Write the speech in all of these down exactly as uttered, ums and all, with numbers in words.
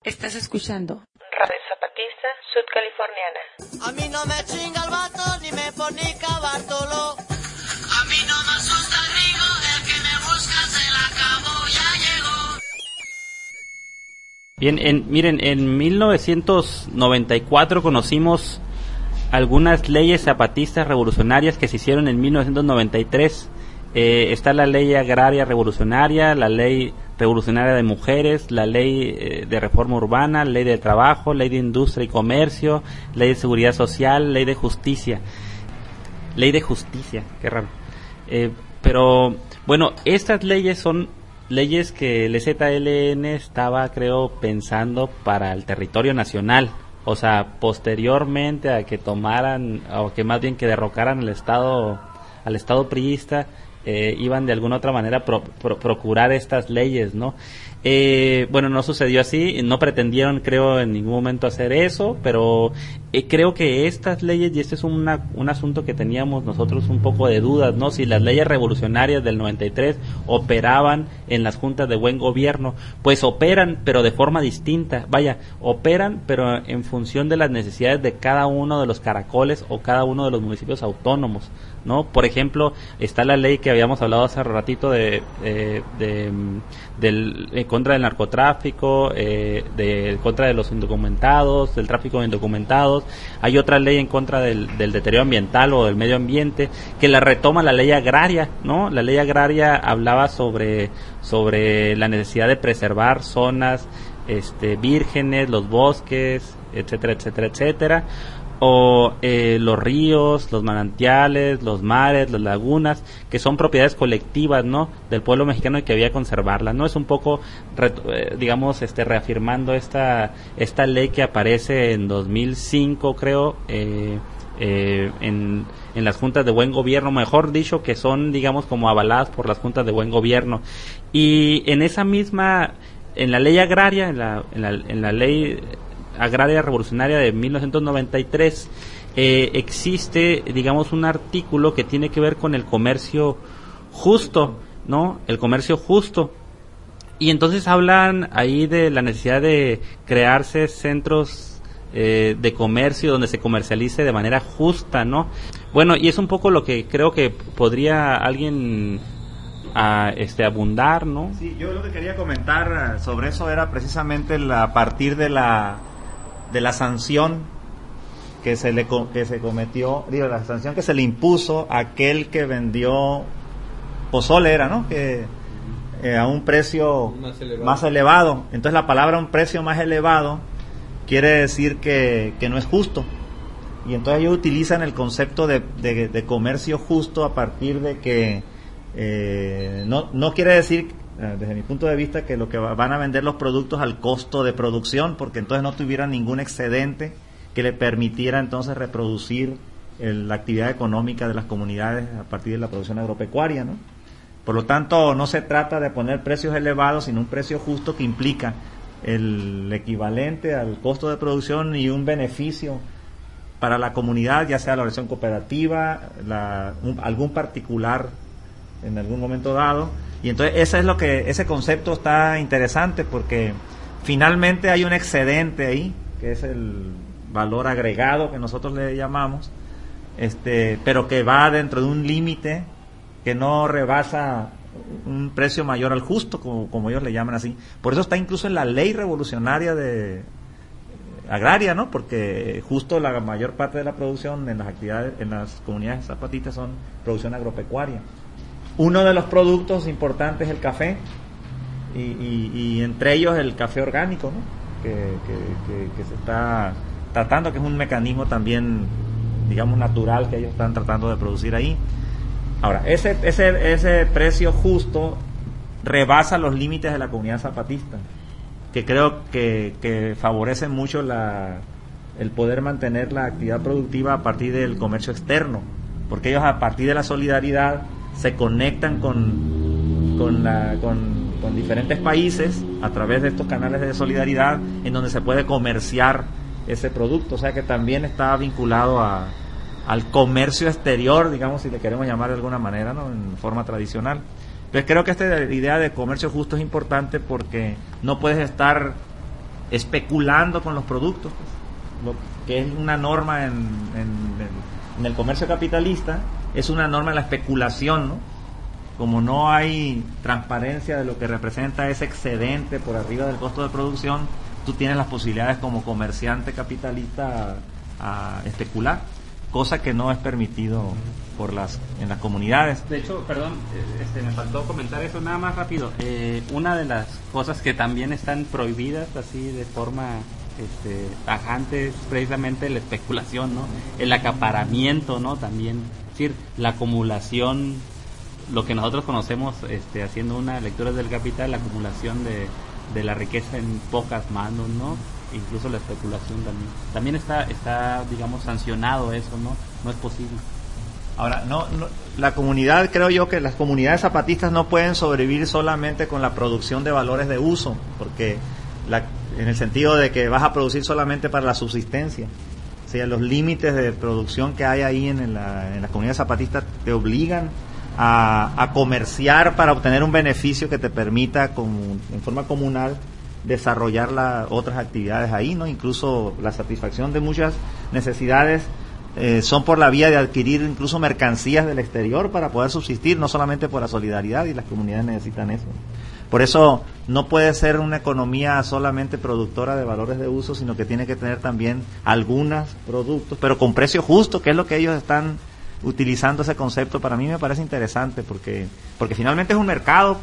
Estás escuchando Radio Zapatista Sudcaliforniana. A mí no me chinga el vato, ni me fornica Bartolo. A mí no me asusta el rigo, el que me busca se la acabó, ya llegó. Bien, en, miren, en mil novecientos noventa y cuatro conocimos algunas leyes zapatistas revolucionarias que se hicieron en mil novecientos noventa y tres. Eh, está la ley agraria revolucionaria, la ley revolucionaria de mujeres, la ley eh, de reforma urbana, ley de trabajo, ley de industria y comercio, ley de seguridad social, ley de justicia. Ley de justicia, qué raro. Eh, pero, bueno, estas leyes son leyes que el E Z L N estaba, creo, pensando para el territorio nacional. O sea, posteriormente a que tomaran, o que más bien que derrocaran el Estado, al Estado priista, Eh, iban de alguna otra manera pro, pro, procurar estas leyes, ¿no? Eh, bueno, no sucedió así, no pretendieron, creo, en ningún momento hacer eso, pero eh, creo que estas leyes, y este es una, un asunto que teníamos nosotros un poco de dudas, ¿no? Si las leyes revolucionarias del noventa y tres operaban en las juntas de buen gobierno, pues operan, pero de forma distinta, vaya, operan, pero en función de las necesidades de cada uno de los caracoles o cada uno de los municipios autónomos, ¿no? Por ejemplo, está la ley que habíamos hablado hace ratito de, eh, de del en contra del narcotráfico, eh, de contra de los indocumentados, del tráfico de indocumentados. Hay otra ley en contra del, del deterioro ambiental o del medio ambiente que la retoma la ley agraria, ¿no? La ley agraria hablaba sobre sobre la necesidad de preservar zonas este vírgenes, los bosques, etcétera, etcétera, etcétera. O eh, los ríos, los manantiales, los mares, las lagunas, que son propiedades colectivas, ¿no?, del pueblo mexicano y que había que conservarlas, ¿no? Es un poco, eh, digamos, este reafirmando esta esta ley que aparece en dos mil cinco, creo, eh, eh, en, en las juntas de buen gobierno, mejor dicho, que son, digamos, como avaladas por las juntas de buen gobierno. Y en esa misma, en la ley agraria, en la, en la, en la ley agraria revolucionaria de mil novecientos noventa y tres, eh, existe, digamos, un artículo que tiene que ver con el comercio justo, ¿no? El comercio justo. Y entonces hablan ahí de la necesidad de crearse centros eh, de comercio donde se comercialice de manera justa, ¿no? Bueno, y es un poco lo que creo que podría alguien a este abundar, ¿no? Sí, yo lo que quería comentar sobre eso era precisamente la, a partir de la de la sanción que se le que se cometió, digo, la sanción que se le impuso a aquel que vendió pozole, era, ¿no? Que eh, a un precio más elevado. más elevado. Entonces la palabra un precio más elevado quiere decir que, que no es justo. Y entonces ellos utilizan el concepto de, de, de comercio justo a partir de que eh, no, no quiere decir, desde mi punto de vista, que lo que van a vender los productos al costo de producción, porque entonces no tuvieran ningún excedente que le permitiera entonces reproducir el, la actividad económica de las comunidades a partir de la producción agropecuaria, ¿no? Por lo tanto, no se trata de poner precios elevados, sino un precio justo que implica el equivalente al costo de producción y un beneficio para la comunidad, ya sea la organización cooperativa, la, un, algún particular en algún momento dado. Y entonces ese es lo que ese concepto está interesante, porque finalmente hay un excedente ahí, que es el valor agregado que nosotros le llamamos, este pero que va dentro de un límite que no rebasa un precio mayor al justo, como, como ellos le llaman así. Por eso está incluso en la ley revolucionaria de agraria, ¿no? Porque justo la mayor parte de la producción en las actividades, en las comunidades zapatistas, son producción agropecuaria. Uno de los productos importantes es el café, y, y, y entre ellos el café orgánico, ¿no? que, que, que, que se está tratando, que es un mecanismo también, digamos, natural que ellos están tratando de producir ahí. Ahora, ese, ese, ese precio justo rebasa los límites de la comunidad zapatista, que creo que, que favorece mucho la, el poder mantener la actividad productiva a partir del comercio externo, porque ellos, a partir de la solidaridad, se conectan con, con, la, con, con diferentes países a través de estos canales de solidaridad, en donde se puede comerciar ese producto. O sea que también está vinculado a, al comercio exterior, digamos, si le queremos llamar de alguna manera, ¿no?, en forma tradicional. Entonces creo que esta idea de comercio justo es importante, porque no puedes estar especulando con los productos, pues, lo que es una norma en, en, en el comercio capitalista, es una norma de la especulación, ¿no? Como no hay transparencia de lo que representa ese excedente por arriba del costo de producción, tú tienes las posibilidades como comerciante capitalista a, a especular, cosa que no es permitido por las en las comunidades. De hecho, perdón, este, me faltó comentar eso nada más rápido. Eh, una de las cosas que también están prohibidas así de forma este, tajante es precisamente la especulación, ¿no? El acaparamiento, ¿no? También, es decir, la acumulación, lo que nosotros conocemos, este, haciendo una lectura del Capital, la acumulación de, de la riqueza en pocas manos, ¿no? Incluso la especulación también. También está, está, digamos, sancionado eso, ¿no? No es posible. Ahora, no, no, la comunidad, creo yo que las comunidades zapatistas no pueden sobrevivir solamente con la producción de valores de uso, porque la, en el sentido de que vas a producir solamente para la subsistencia. O sea, los límites de producción que hay ahí en, la, en las comunidades zapatistas te obligan a, a comerciar para obtener un beneficio que te permita, como, en forma comunal, desarrollar la, otras actividades ahí, ¿no? Incluso la satisfacción de muchas necesidades eh, son por la vía de adquirir incluso mercancías del exterior para poder subsistir, no solamente por la solidaridad, y las comunidades necesitan eso. Por eso no puede ser una economía solamente productora de valores de uso, sino que tiene que tener también algunos productos, pero con precio justo, que es lo que ellos están utilizando. Ese concepto para mí me parece interesante, porque porque finalmente es un mercado.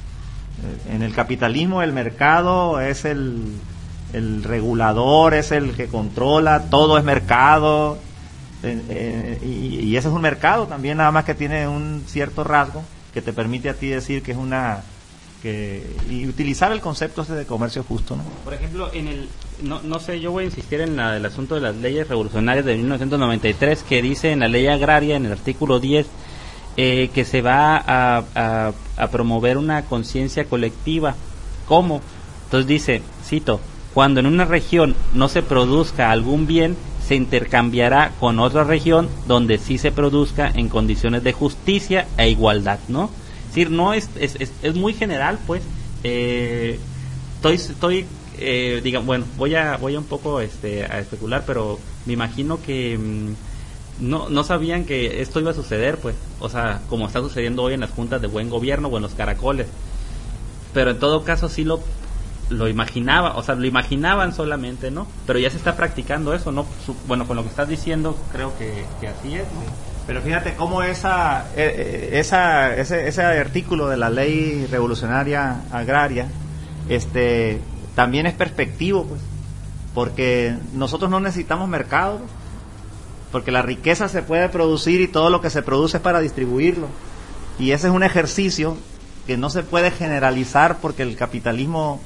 En el capitalismo el mercado es el, el regulador, es el que controla, todo es mercado, eh, eh, y, y ese es un mercado también, nada más que tiene un cierto rasgo que te permite a ti decir que es una... que y utilizar el concepto ese de comercio justo, ¿no? Por ejemplo, en el no no sé, yo voy a insistir en la, el asunto de las leyes revolucionarias de mil novecientos noventa y tres, que dice en la ley agraria, en el artículo diez, eh, que se va a, a, a promover una conciencia colectiva. ¿Cómo? Entonces dice, cito, cuando en una región no se produzca algún bien, se intercambiará con otra región donde sí se produzca en condiciones de justicia e igualdad, ¿no? Es decir, no es, es, es, es muy general, pues. Eh, estoy, estoy eh, diga, bueno, voy a, voy a un poco este, a especular, pero me imagino que mmm, no, no sabían que esto iba a suceder, pues. O sea, como está sucediendo hoy en las juntas de buen gobierno o en los caracoles. Pero en todo caso sí lo, lo imaginaba, o sea, lo imaginaban solamente, ¿no? Pero ya se está practicando eso, ¿no? Su, bueno, con lo que estás diciendo, creo que, que así es, ¿no? Pero fíjate cómo esa, esa, ese, ese artículo de la ley revolucionaria agraria este, también es perspectivo, pues, porque nosotros no necesitamos mercado, porque la riqueza se puede producir y todo lo que se produce es para distribuirlo. Y ese es un ejercicio que no se puede generalizar, porque el capitalismo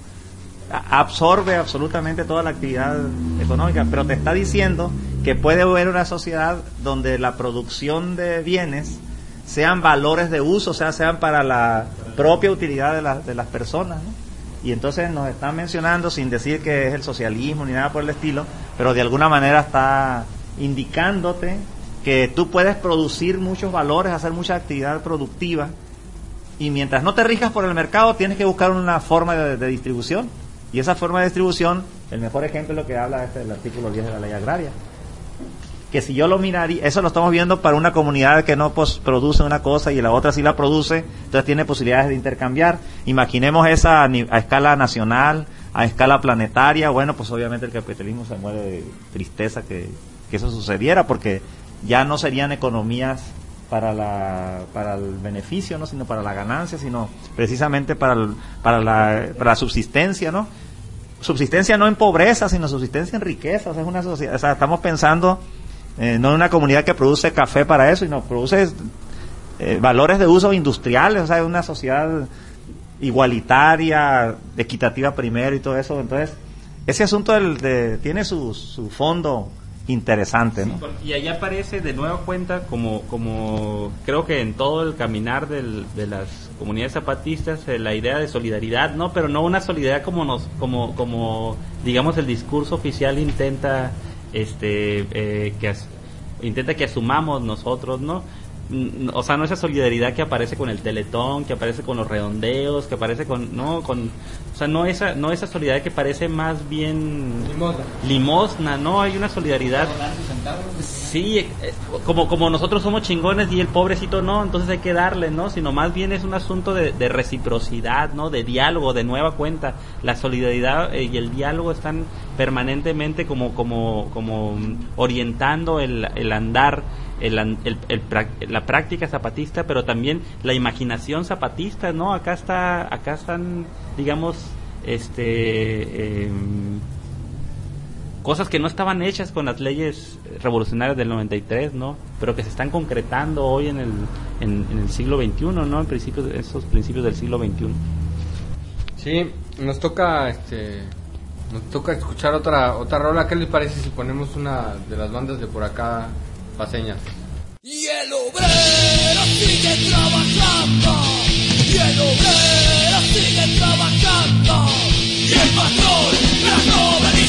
absorbe absolutamente toda la actividad económica, pero te está diciendo que puede haber una sociedad donde la producción de bienes sean valores de uso, o sea, sean para la propia utilidad de, la, de las personas, ¿no? Y entonces nos están mencionando, sin decir que es el socialismo ni nada por el estilo, pero de alguna manera está indicándote que tú puedes producir muchos valores, hacer mucha actividad productiva, y mientras no te rijas por el mercado, tienes que buscar una forma de, de distribución. Y esa forma de distribución, el mejor ejemplo es lo que habla este del artículo diez de la ley agraria. Que si yo lo miraría, eso lo estamos viendo para una comunidad que no pues, produce una cosa y la otra sí la produce, entonces tiene posibilidades de intercambiar. Imaginemos esa a, a escala nacional, a escala planetaria. Bueno, pues obviamente el capitalismo se muere de tristeza que, que eso sucediera, porque ya no serían economías para la para el beneficio, no, sino para la ganancia, sino precisamente para el, para la para la subsistencia, ¿no? Subsistencia no en pobreza, sino subsistencia en riqueza. O sea, es una sociedad, o sea, estamos pensando eh, no en una comunidad que produce café para eso, sino produce eh, valores de uso industriales. O sea, es una sociedad igualitaria, equitativa primero y todo eso. Entonces, ese asunto del, de, tiene su, su fondo interesante, ¿no? Sí, y ahí aparece de nueva cuenta, como como creo que en todo el caminar del, de las comunidades zapatistas, eh, la idea de solidaridad, ¿no? Pero no una solidaridad como nos como como digamos el discurso oficial intenta este eh, que as, intenta que asumamos nosotros, ¿no? O sea, no esa solidaridad que aparece con el Teletón, que aparece con los redondeos, que aparece con no con O sea, no esa, no esa solidaridad que parece más bien limosna, limosna, no, hay una solidaridad. Sí, eh, como como nosotros somos chingones y el pobrecito no, entonces hay que darle, ¿no? Sino más bien es un asunto de, de reciprocidad, ¿no? De diálogo, de nueva cuenta. La solidaridad eh, y el diálogo están permanentemente como como como orientando el, el andar, el, el, el, el, la práctica zapatista, pero también la imaginación zapatista, ¿no? Acá está, acá están, digamos, este eh, cosas que no estaban hechas con las leyes revolucionarias del noventa y tres, ¿no? Pero que se están concretando hoy en el en, en el siglo veintiuno, ¿no? En principios, esos principios del siglo veintiuno. Sí, nos toca este nos toca escuchar otra otra rola. ¿Qué les parece si ponemos una de las bandas de por acá paseñas? Y el obrero sigue trabajando, y el obrero sigue trabajando, y el patrón tras no venir